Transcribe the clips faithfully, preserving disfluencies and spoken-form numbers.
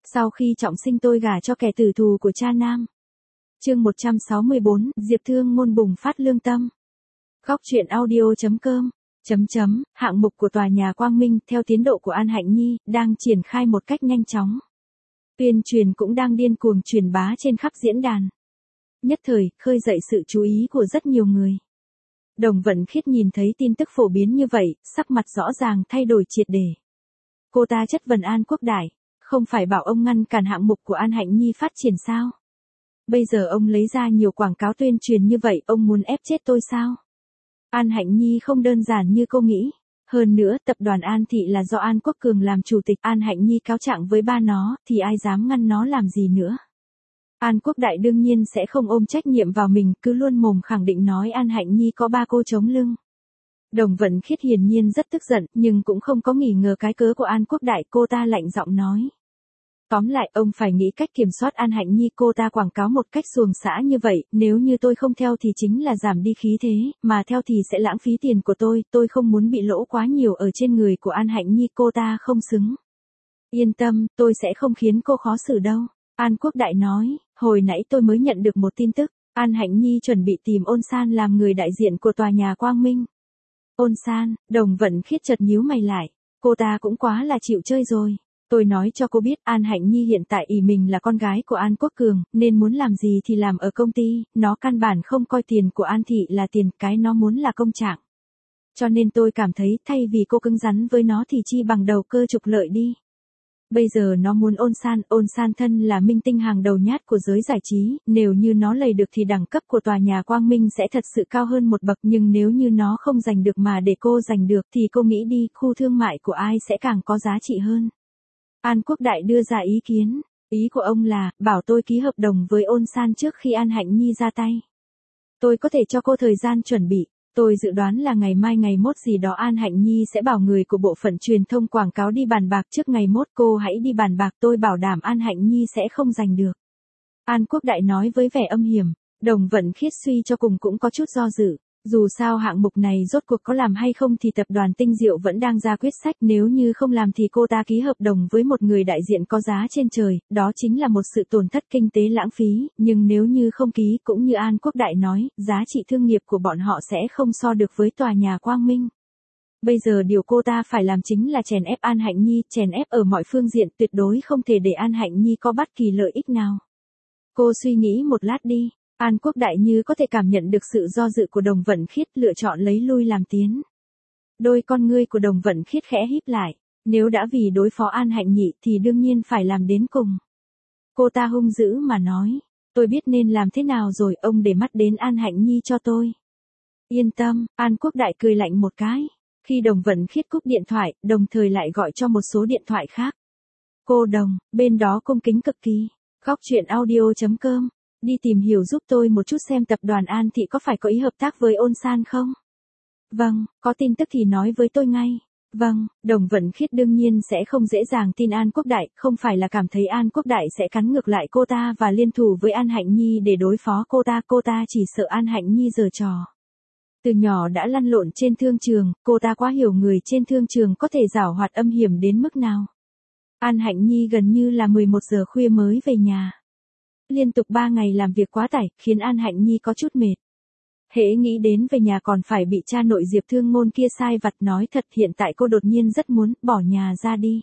Sau khi trọng sinh tôi gả cho kẻ tử thù của cha nam. Chương một trăm sáu mươi bốn, Diệp Thương Ngôn bùng phát lương tâm. Góc truyện audio chấm com. Chấm chấm, hạng mục của tòa nhà Quang Minh theo tiến độ của An Hạnh Nhi đang triển khai một cách nhanh chóng. Tuyên truyền cũng đang điên cuồng truyền bá trên khắp diễn đàn. Nhất thời, khơi dậy sự chú ý của rất nhiều người. Đồng Vận Khiết nhìn thấy tin tức phổ biến như vậy, sắc mặt rõ ràng thay đổi triệt để. Cô ta chất vấn An Quốc Đại, không phải bảo ông ngăn cản hạng mục của An Hạnh Nhi phát triển sao? Bây giờ ông lấy ra nhiều quảng cáo tuyên truyền như vậy, ông muốn ép chết tôi sao? An Hạnh Nhi không đơn giản như cô nghĩ. Hơn nữa, tập đoàn An Thị là do An Quốc Cường làm chủ tịch, An Hạnh Nhi cáo trạng với ba nó, thì ai dám ngăn nó làm gì nữa. An Quốc Đại đương nhiên sẽ không ôm trách nhiệm vào mình, cứ luôn mồm khẳng định nói An Hạnh Nhi có ba cô chống lưng. Đồng Vận Khiết hiển nhiên rất tức giận, nhưng cũng không có nghi ngờ cái cớ của An Quốc Đại, cô ta lạnh giọng nói. Tóm lại, ông phải nghĩ cách kiểm soát An Hạnh Nhi, cô ta quảng cáo một cách xuồng xã như vậy, nếu như tôi không theo thì chính là giảm đi khí thế, mà theo thì sẽ lãng phí tiền của tôi, tôi không muốn bị lỗ quá nhiều ở trên người của An Hạnh Nhi, cô ta không xứng. Yên tâm, tôi sẽ không khiến cô khó xử đâu. An Quốc Đại nói, hồi nãy tôi mới nhận được một tin tức, An Hạnh Nhi chuẩn bị tìm Ôn San làm người đại diện của tòa nhà Quang Minh. Ôn San, Đồng Vận Khiết chợt nhíu mày lại, cô ta cũng quá là chịu chơi rồi. Tôi nói cho cô biết, An Hạnh Nhi hiện tại ỷ mình là con gái của An Quốc Cường, nên muốn làm gì thì làm ở công ty, nó căn bản không coi tiền của An Thị là tiền, cái nó muốn là công trạng. Cho nên tôi cảm thấy, thay vì cô cứng rắn với nó thì chi bằng đầu cơ trục lợi đi. Bây giờ nó muốn Ôn San, Ôn San thân là minh tinh hàng đầu nhát của giới giải trí, nếu như nó lầy được thì đẳng cấp của tòa nhà Quang Minh sẽ thật sự cao hơn một bậc, nhưng nếu như nó không giành được mà để cô giành được thì cô nghĩ đi, khu thương mại của ai sẽ càng có giá trị hơn. An Quốc Đại đưa ra ý kiến, ý của ông là, bảo tôi ký hợp đồng với Ôn San trước khi An Hạnh Nhi ra tay. Tôi có thể cho cô thời gian chuẩn bị, tôi dự đoán là ngày mai ngày mốt gì đó An Hạnh Nhi sẽ bảo người của bộ phận truyền thông quảng cáo đi bàn bạc trước ngày mốt, cô hãy đi bàn bạc, tôi bảo đảm An Hạnh Nhi sẽ không giành được. An Quốc Đại nói với vẻ âm hiểm. Đồng Vận Khiết suy cho cùng cũng có chút do dự. Dù sao hạng mục này rốt cuộc có làm hay không thì tập đoàn Tinh Diệu vẫn đang ra quyết sách, nếu như không làm thì cô ta ký hợp đồng với một người đại diện có giá trên trời, đó chính là một sự tổn thất kinh tế lãng phí, nhưng nếu như không ký, cũng như An Quốc Đại nói, giá trị thương nghiệp của bọn họ sẽ không so được với tòa nhà Quang Minh. Bây giờ điều cô ta phải làm chính là chèn ép An Hạnh Nhi, chèn ép ở mọi phương diện, tuyệt đối không thể để An Hạnh Nhi có bất kỳ lợi ích nào. Cô suy nghĩ một lát đi. An Quốc Đại như có thể cảm nhận được sự do dự của Đồng Vận Khiết, lựa chọn lấy lui làm tiến. Đôi con ngươi của Đồng Vận Khiết khẽ híp lại, nếu đã vì đối phó An Hạnh Nhi thì đương nhiên phải làm đến cùng. Cô ta hung dữ mà nói, tôi biết nên làm thế nào rồi, ông để mắt đến An Hạnh Nhi cho tôi. Yên tâm, An Quốc Đại cười lạnh một cái. Khi Đồng Vận Khiết cúp điện thoại, đồng thời lại gọi cho một số điện thoại khác. Cô Đồng, bên đó cung kính cực kỳ. Góc truyện audio chấm com. Đi tìm hiểu giúp tôi một chút xem tập đoàn An Thị có phải có ý hợp tác với Ôn San không? Vâng, có tin tức thì nói với tôi ngay. Vâng, Đồng Vận Khiết đương nhiên sẽ không dễ dàng tin An Quốc Đại, không phải là cảm thấy An Quốc Đại sẽ cắn ngược lại cô ta và liên thủ với An Hạnh Nhi để đối phó cô ta, cô ta chỉ sợ An Hạnh Nhi giở trò. Từ nhỏ đã lăn lộn trên thương trường, cô ta quá hiểu người trên thương trường có thể giảo hoạt âm hiểm đến mức nào. An Hạnh Nhi gần như là mười một giờ khuya mới về nhà. Liên tục ba ngày làm việc quá tải, khiến An Hạnh Nhi có chút mệt. Hễ nghĩ đến về nhà còn phải bị cha nội Diệp Thương Ngôn kia sai vặt, nói thật hiện tại cô đột nhiên rất muốn bỏ nhà ra đi.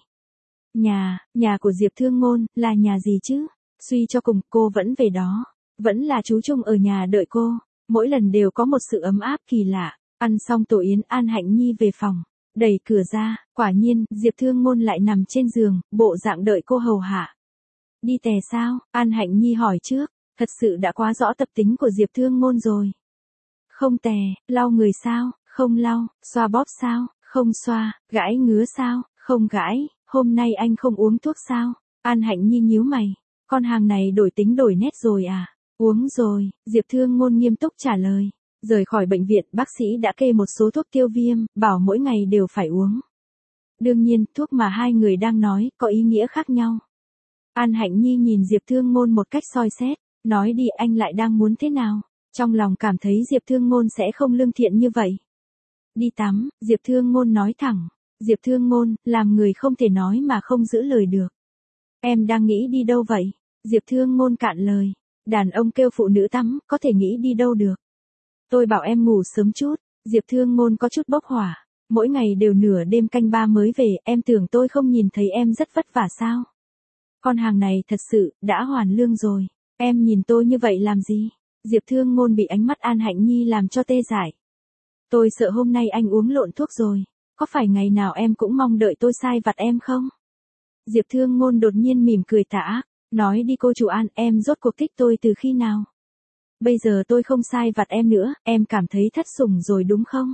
Nhà, nhà của Diệp Thương Ngôn, là nhà gì chứ? Suy cho cùng, cô vẫn về đó. Vẫn là chú Trung ở nhà đợi cô. Mỗi lần đều có một sự ấm áp kỳ lạ. Ăn xong tổ yến, An Hạnh Nhi về phòng. Đẩy cửa ra, quả nhiên, Diệp Thương Ngôn lại nằm trên giường, bộ dạng đợi cô hầu hạ. Đi tè sao? An Hạnh Nhi hỏi trước, thật sự đã quá rõ tập tính của Diệp Thương Ngôn rồi. Không tè, lau người sao? Không lau, xoa bóp sao? Không xoa, gãi ngứa sao? Không gãi, hôm nay anh không uống thuốc sao? An Hạnh Nhi nhíu mày, con hàng này đổi tính đổi nét rồi à? Uống rồi, Diệp Thương Ngôn nghiêm túc trả lời. Rời khỏi bệnh viện, bác sĩ đã kê một số thuốc tiêu viêm, bảo mỗi ngày đều phải uống. Đương nhiên, thuốc mà hai người đang nói, có ý nghĩa khác nhau. An Hạnh Nhi nhìn Diệp Thương Ngôn một cách soi xét, nói đi, anh lại đang muốn thế nào? Trong lòng cảm thấy Diệp Thương Ngôn sẽ không lương thiện như vậy. Đi tắm, Diệp Thương Ngôn nói thẳng. Diệp Thương Ngôn, làm người không thể nói mà không giữ lời được. Em đang nghĩ đi đâu vậy? Diệp Thương Ngôn cạn lời. Đàn ông kêu phụ nữ tắm, có thể nghĩ đi đâu được. Tôi bảo em ngủ sớm chút. Diệp Thương Ngôn có chút bốc hỏa. Mỗi ngày đều nửa đêm canh ba mới về, em tưởng tôi không nhìn thấy em rất vất vả sao? Con hàng này thật sự, đã hoàn lương rồi. Em nhìn tôi như vậy làm gì? Diệp Thương Ngôn bị ánh mắt An Hạnh Nhi làm cho tê dại. Tôi sợ hôm nay anh uống lộn thuốc rồi. Có phải ngày nào em cũng mong đợi tôi sai vặt em không? Diệp Thương Ngôn đột nhiên mỉm cười tà ác. Nói đi cô chủ An, em rốt cuộc thích tôi từ khi nào? Bây giờ tôi không sai vặt em nữa, em cảm thấy thất sủng rồi đúng không?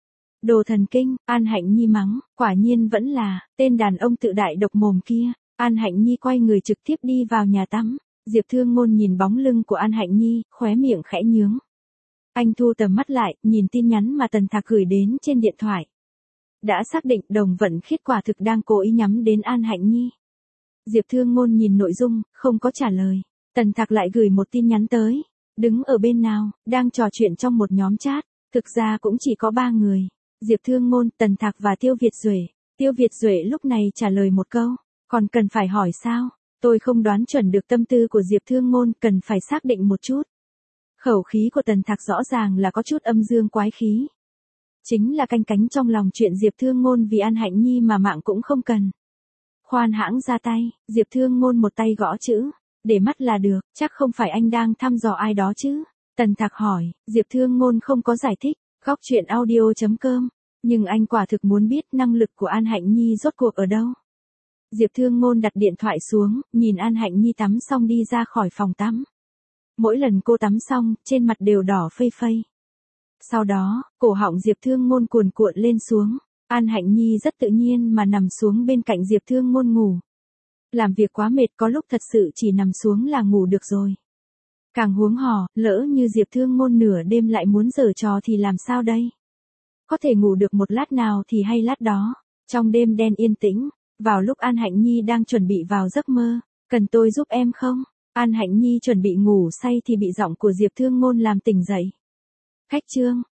Đồ thần kinh, An Hạnh Nhi mắng, quả nhiên vẫn là, tên đàn ông tự đại độc mồm kia. An Hạnh Nhi quay người trực tiếp đi vào nhà tắm. Diệp Thương Ngôn nhìn bóng lưng của An Hạnh Nhi, khóe miệng khẽ nhướng. Anh thu tầm mắt lại, nhìn tin nhắn mà Tần Thạc gửi đến trên điện thoại. Đã xác định Đồng Vận Khiết quả thực đang cố ý nhắm đến An Hạnh Nhi. Diệp Thương Ngôn nhìn nội dung, không có trả lời. Tần Thạc lại gửi một tin nhắn tới. Đứng ở bên nào, đang trò chuyện trong một nhóm chat. Thực ra cũng chỉ có ba người. Diệp Thương Ngôn, Tần Thạc và Tiêu Việt Duệ. Tiêu Việt Duệ lúc này trả lời một câu. Còn cần phải hỏi sao? Tôi không đoán chuẩn được tâm tư của Diệp Thương Ngôn, cần phải xác định một chút. Khẩu khí của Tần Thạc rõ ràng là có chút âm dương quái khí. Chính là canh cánh trong lòng chuyện Diệp Thương Ngôn vì An Hạnh Nhi mà mạng cũng không cần. Khoan hãng ra tay, Diệp Thương Ngôn một tay gõ chữ. Để mắt là được, chắc không phải anh đang thăm dò ai đó chứ? Tần Thạc hỏi, Diệp Thương Ngôn không có giải thích. Góc chuyện audio chấm com. Nhưng anh quả thực muốn biết năng lực của An Hạnh Nhi rốt cuộc ở đâu. Diệp Thương Ngôn đặt điện thoại xuống, nhìn An Hạnh Nhi tắm xong đi ra khỏi phòng tắm. Mỗi lần cô tắm xong, trên mặt đều đỏ phây phây. Sau đó, cổ họng Diệp Thương Ngôn cuồn cuộn lên xuống. An Hạnh Nhi rất tự nhiên mà nằm xuống bên cạnh Diệp Thương Ngôn ngủ. Làm việc quá mệt có lúc thật sự chỉ nằm xuống là ngủ được rồi. Càng huống hồ, lỡ như Diệp Thương Ngôn nửa đêm lại muốn giở trò thì làm sao đây? Có thể ngủ được một lát nào thì hay lát đó. Trong đêm đen yên tĩnh, vào lúc An Hạnh Nhi đang chuẩn bị vào giấc mơ, cần tôi giúp em không? An Hạnh Nhi chuẩn bị ngủ say thì bị giọng của Diệp Thương Ngôn làm tỉnh dậy. Khách trương,